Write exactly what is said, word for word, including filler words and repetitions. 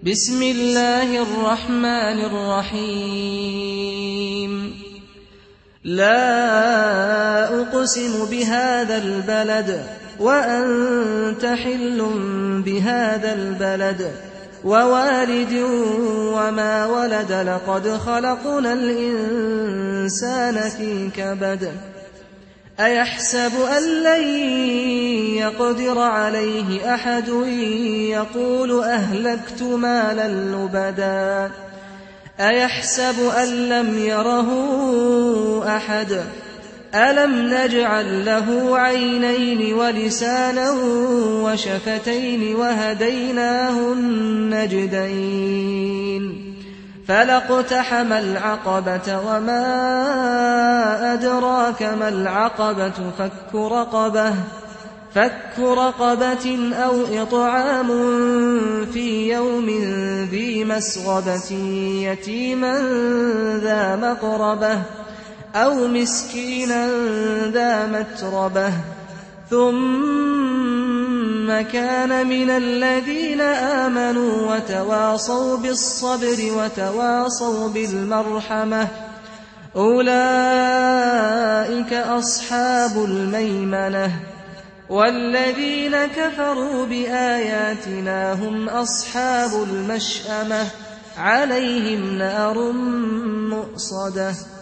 بسم الله الرحمن الرحيم لا أقسم بهذا البلد وأنت حل بهذا البلد ووالد وما ولد لقد خلقنا الإنسان في كبد أيحسب أن لن يقدر عليه أحد يقول أهلكت مالا لبدا أيحسب أن لم يره أحد ألم نجعل له عينين ولسانا وشفتين وهديناه النجدين فلاقتحم العقبة وما أدراك ما العقبة فك رقبة فك رقبة أو إطعام في يوم ذي مسغبة يتيما ذا مقربة أو مسكينا ذا متربة ثم كان من الذين آمنوا وتواصوا بالصبر وتواصوا بالمرحمة أولئك أصحاب الميمنة والذين كفروا بآياتنا هم أصحاب المشأمة عليهم نار مؤصدة